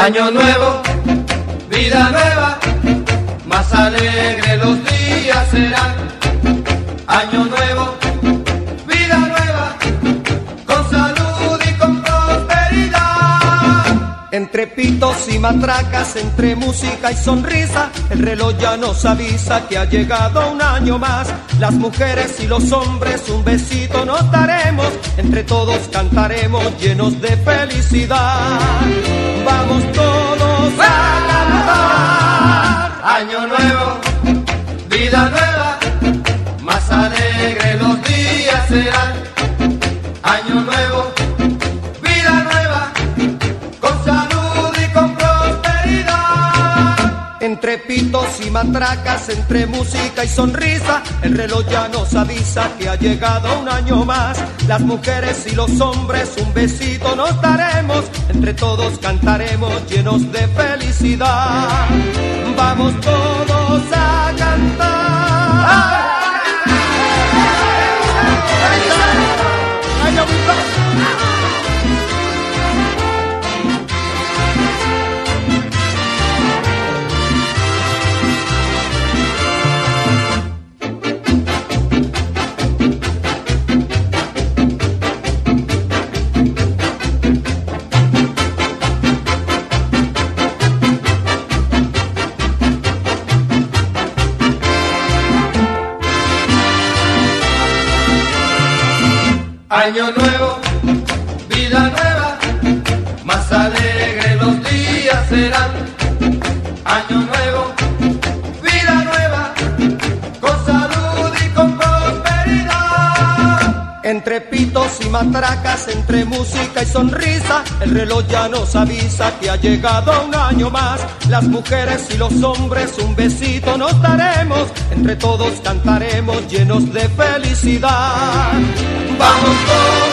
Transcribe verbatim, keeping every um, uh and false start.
Año nuevo, vida nueva, más alegre los días serán. Año nuevo, vida nueva, con salud y con prosperidad. Entre pitos y matracas, entre música y sonrisa, el reloj ya nos avisa que ha llegado un año más. Las mujeres y los hombres un besito nos daremos, entre todos cantaremos llenos de felicidad. Vamos todos a cantar. Año nuevo, vida nueva, más alegre los días serán. Año nuevo, vida nueva, con salud y con prosperidad. Entre pitos y matracas, entre música y sonrisa, el reloj ya nos avisa que ha llegado un año más. Las mujeres y los hombres un besito nos daremos, entre todos cantaremos llenos de felicidad. Vamos todos a cantar. Año nuevo, vida nueva, más alegre los días serán. Año nuevo, vida nueva, con salud y con prosperidad. Entre pitos y matracas, entre música y sonrisa, el reloj ya nos avisa que ha llegado un año más. Las mujeres y los hombres un besito nos daremos, entre todos cantaremos llenos de felicidad. Vamos todos